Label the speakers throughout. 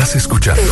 Speaker 1: Estás escuchando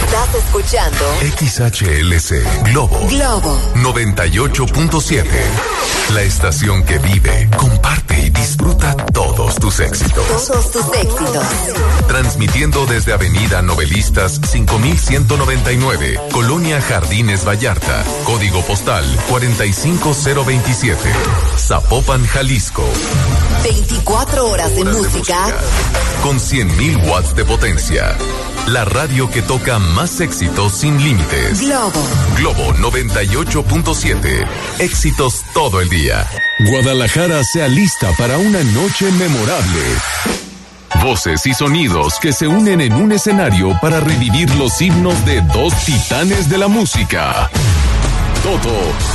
Speaker 1: XHLC Globo 98.7. La estación que vive, comparte y disfruta todos tus éxitos. Transmitiendo desde Avenida Novelistas 5199, Colonia Jardines Vallarta, código postal 45027, Zapopan, Jalisco.
Speaker 2: 24 horas de música
Speaker 1: con 100,000 watts de potencia. La radio que toca más éxitos sin límites. Globo 98.7. Éxitos todo el día.
Speaker 3: Guadalajara se alista para una noche memorable.
Speaker 1: Voces y sonidos que se unen en un escenario para revivir los himnos de dos titanes de la música. Toto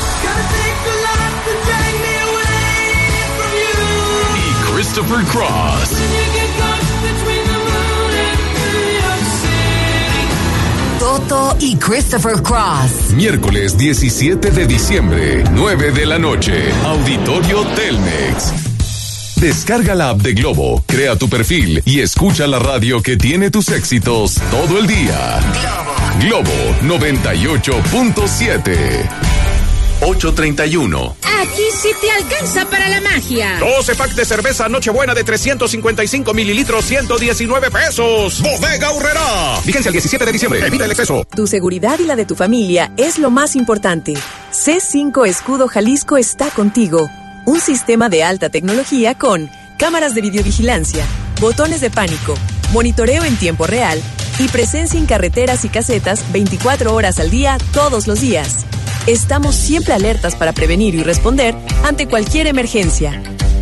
Speaker 1: y Christopher Cross.
Speaker 2: Toto y Christopher Cross.
Speaker 1: Miércoles 17 de diciembre, 9 de la noche. Auditorio Telmex. Descarga la app de Globo, crea tu perfil y escucha la radio que tiene tus éxitos todo el día. Globo 98.7. 8:31.
Speaker 4: Aquí sí te alcanza para la magia.
Speaker 5: 12 packs de cerveza Nochebuena de 355 mililitros, 119 pesos. Bodega Aurrerá. Vigencia el 17 de diciembre. Evita el exceso.
Speaker 6: Tu seguridad y la de tu familia es lo más importante. C5 Escudo Jalisco está contigo. Un sistema de alta tecnología con cámaras de videovigilancia, botones de pánico, monitoreo en tiempo real y presencia en carreteras y casetas 24 horas al día, todos los días. Estamos siempre alertas para prevenir y responder ante cualquier emergencia.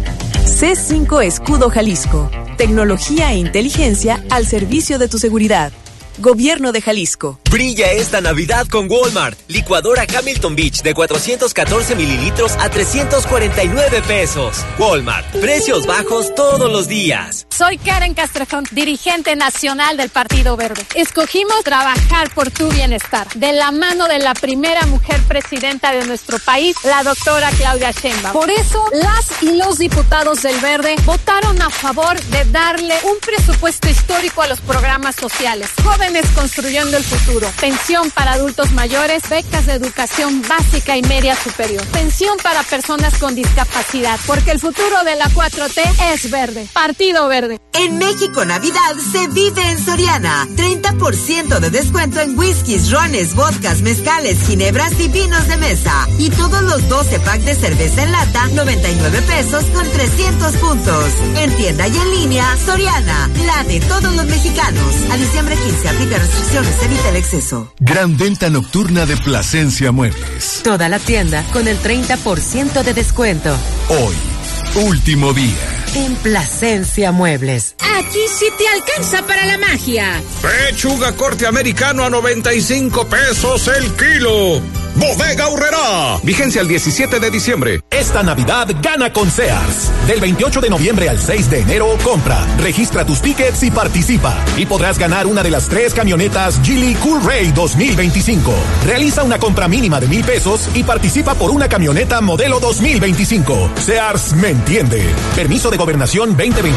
Speaker 6: C5 Escudo Jalisco. Tecnología e inteligencia al servicio de tu seguridad. Gobierno de Jalisco.
Speaker 7: Brilla esta Navidad con Walmart. Licuadora Hamilton Beach de 414 mililitros a 349 pesos. Walmart. Precios bajos todos los días.
Speaker 8: Soy Karen Castrejón, dirigente nacional del Partido Verde. Escogimos trabajar por tu bienestar, de la mano de la primera mujer presidenta de nuestro país, la doctora Claudia Sheinbaum. Por eso, las y los diputados del Verde votaron a favor de darle un presupuesto histórico a los programas sociales. Jóvenes construyendo el futuro. Pensión para adultos mayores, becas de educación básica y media superior. Pensión para personas con discapacidad, porque el futuro de la 4T es verde. Partido Verde.
Speaker 9: En México Navidad se vive en Soriana. 30% de descuento en whiskies, rones, vodkas, mezcales, ginebras y vinos de mesa. Y todos los 12 packs de cerveza en lata, 99 pesos con 300 puntos. En tienda y en línea, Soriana, la de todos los mexicanos. A diciembre 15, aplica restricciones, evita el exceso.
Speaker 3: Gran venta nocturna de Plasencia Muebles.
Speaker 10: Toda la tienda con el 30% de descuento.
Speaker 3: Hoy, último día.
Speaker 10: En Plasencia Muebles.
Speaker 4: Aquí sí te alcanza para la magia.
Speaker 5: Pechuga corte americano a 95 pesos el kilo. Bodega Aurrerá. Vigencia el 17 de diciembre.
Speaker 11: Esta Navidad gana con Sears. Del 28 de noviembre al 6 de enero, compra, registra tus tickets y participa. Y podrás ganar una de las 3 camionetas Geely Cool Ray 2025. Realiza una compra mínima de 1,000 pesos y participa por una camioneta modelo 2025. Sears me entiende. Permiso de Gobernación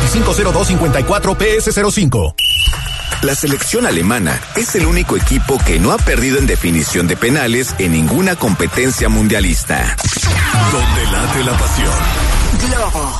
Speaker 11: 2025-0254 PS05.
Speaker 12: La selección alemana es el único equipo que no ha perdido en definición de penales en ninguna competencia mundialista.
Speaker 3: Donde late la pasión.
Speaker 2: Globo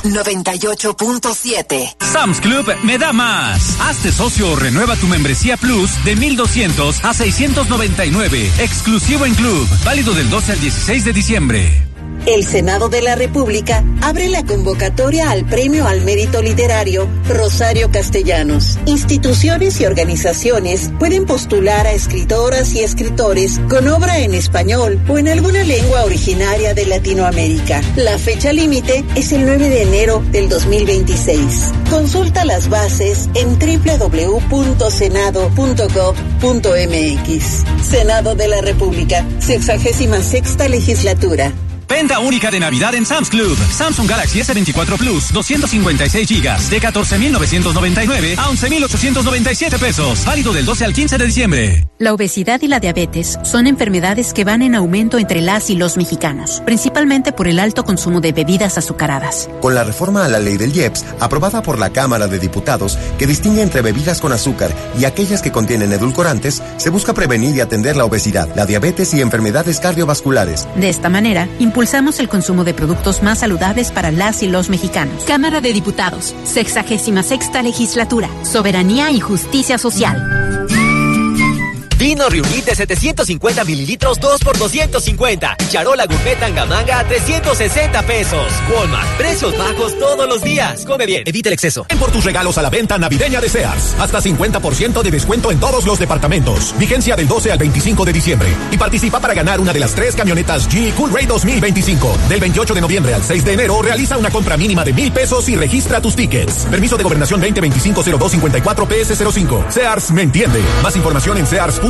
Speaker 2: 98.7.
Speaker 13: Sam's Club me da más. Hazte socio o renueva tu membresía Plus de 1,200 a 699. Exclusivo en Club. Válido del 12 al 16 de diciembre.
Speaker 14: El Senado de la República abre la convocatoria al Premio al Mérito Literario Rosario Castellanos. Instituciones y organizaciones pueden postular a escritoras y escritores con obra en español o en alguna lengua originaria de Latinoamérica. La fecha límite es el 9 de enero del 2026. Consulta las bases en www.senado.gov.mx. Senado de la República, 66ª legislatura.
Speaker 13: Venta única de Navidad en Sam's Club. Samsung Galaxy S24 Plus, 256 GB, de 14,999 a 11,897 pesos. Válido del 12 al 15 de diciembre.
Speaker 15: La obesidad y la diabetes son enfermedades que van en aumento entre las y los mexicanos, principalmente por el alto consumo de bebidas azucaradas.
Speaker 16: Con la reforma a la ley del IEPS, aprobada por la Cámara de Diputados, que distingue entre bebidas con azúcar y aquellas que contienen edulcorantes, se busca prevenir y atender la obesidad, la diabetes y enfermedades cardiovasculares.
Speaker 15: De esta manera, impulsamos el consumo de productos más saludables para las y los mexicanos.
Speaker 17: Cámara de Diputados, 66ª Legislatura, Soberanía y Justicia Social.
Speaker 7: Vino Riunit de 750 mililitros, 2 por 250. Charola Gourmet Tangamanga a 360 pesos. Walmart, precios bajos todos los días. Come bien, evita el exceso.
Speaker 11: Ven por tus regalos a la venta navideña de Sears. Hasta 50% de descuento en todos los departamentos. Vigencia del 12 al 25 de diciembre. Y participa para ganar una de las 3 camionetas Geely Cool Ray 2025. Del 28 de noviembre al 6 de enero, realiza una compra mínima de 1,000 pesos y registra tus tickets. Permiso de Gobernación 2025-0254 PS05. Sears me entiende. Más información en sears.com.mx.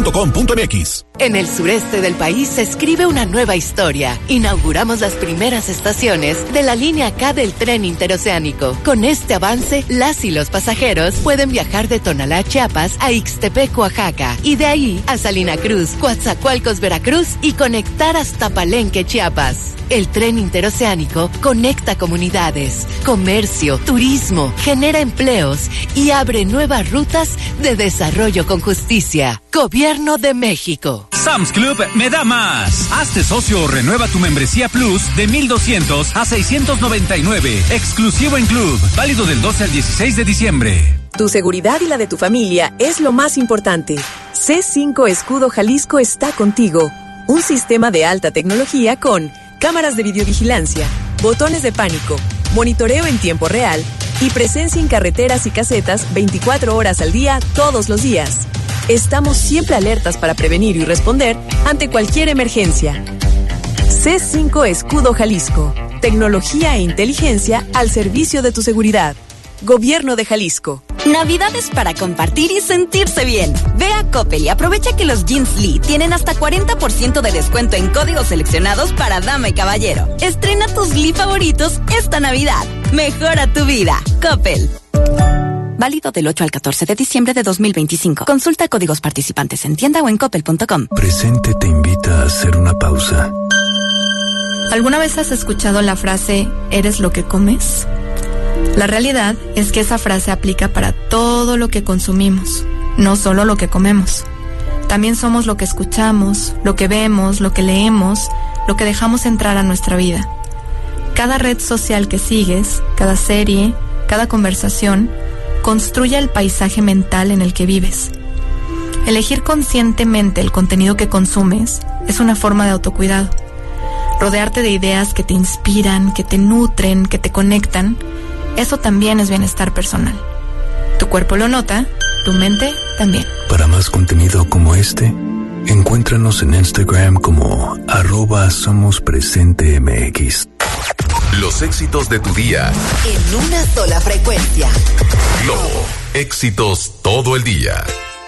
Speaker 2: En el sureste del país se escribe una nueva historia. Inauguramos las primeras estaciones de la línea K del tren interoceánico. Con este avance, las y los pasajeros pueden viajar de Tonalá, Chiapas a Ixtepec, Oaxaca, y de ahí a Salina Cruz, Coatzacoalcos, Veracruz, y conectar hasta Palenque, Chiapas. El tren interoceánico conecta comunidades, comercio, turismo, genera empleos y abre nuevas rutas de desarrollo con justicia. Gobierno de México.
Speaker 13: Sam's Club me da más. Hazte socio o renueva tu membresía Plus de 1,200 a 699. Exclusivo en Club. Válido del 12 al 16 de diciembre.
Speaker 6: Tu seguridad y la de tu familia es lo más importante. C5 Escudo Jalisco está contigo. Un sistema de alta tecnología con cámaras de videovigilancia, botones de pánico, monitoreo en tiempo real y presencia en carreteras y casetas 24 horas al día, todos los días. Estamos siempre alertas para prevenir y responder ante cualquier emergencia. C5 Escudo Jalisco. Tecnología e inteligencia al servicio de tu seguridad. Gobierno de Jalisco.
Speaker 17: Navidad es para compartir y sentirse bien. Ve a Coppel y aprovecha que los jeans Lee tienen hasta 40% de descuento en códigos seleccionados para dama y caballero. Estrena tus Lee favoritos esta Navidad. Mejora tu vida. Coppel. Válido del 8 al 14 de diciembre de 2025. Consulta códigos participantes en tienda o en coppel.com.
Speaker 3: Presente te invita a hacer una pausa.
Speaker 18: ¿Alguna vez has escuchado la frase "eres lo que comes"? La realidad es que esa frase aplica para todo lo que consumimos, no solo lo que comemos. También somos lo que escuchamos, lo que vemos, lo que leemos, lo que dejamos entrar a nuestra vida. Cada red social que sigues, cada serie, cada conversación, construye el paisaje mental en el que vives. Elegir conscientemente el contenido que consumes es una forma de autocuidado. Rodearte de ideas que te inspiran, que te nutren, que te conectan, eso también es bienestar personal. Tu cuerpo lo nota, tu mente también.
Speaker 3: Para más contenido como este, encuéntranos en Instagram como @somospresentemx.
Speaker 1: Los éxitos de tu día.
Speaker 2: En una sola frecuencia.
Speaker 1: Globo. Éxitos todo el día.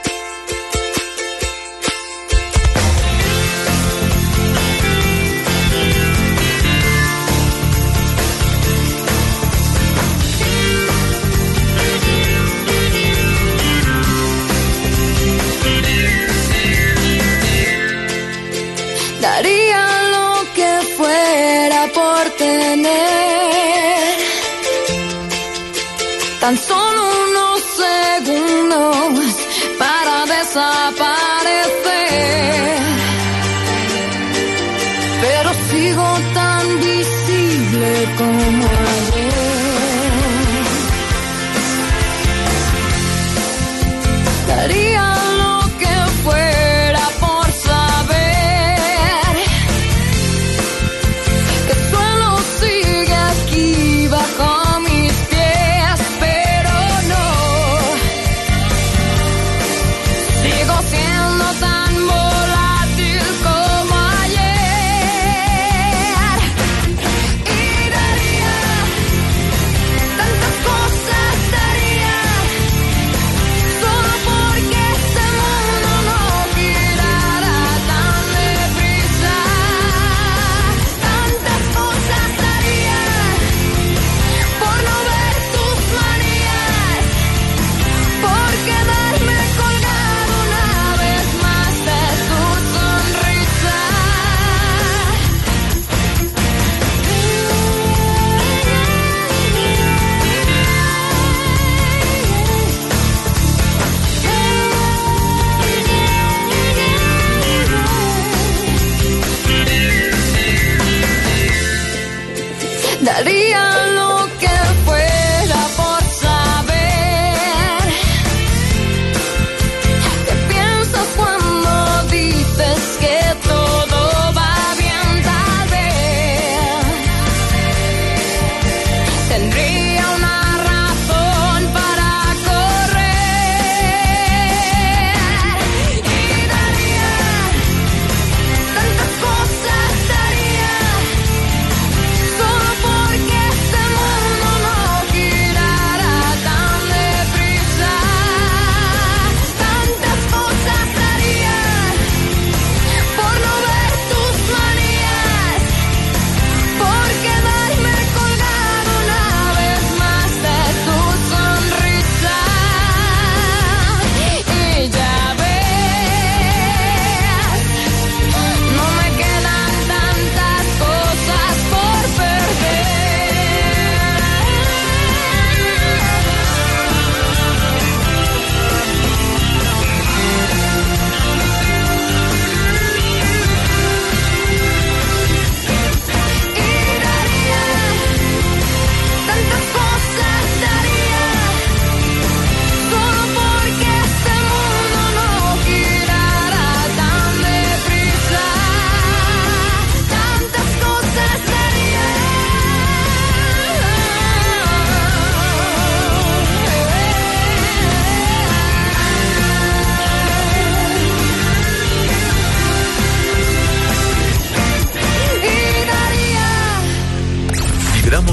Speaker 19: Daría lo que fuera por tener tan solo unos segundos para desaparecer, pero sigo tan visible como ayer. Daría lo que fuera por saber que solo sigue aquí bajo mis pies, pero no, sigo siendo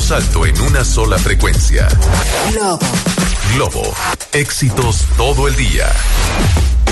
Speaker 1: todos alto en una sola frecuencia.
Speaker 9: Globo.
Speaker 1: Globo, éxitos todo el día.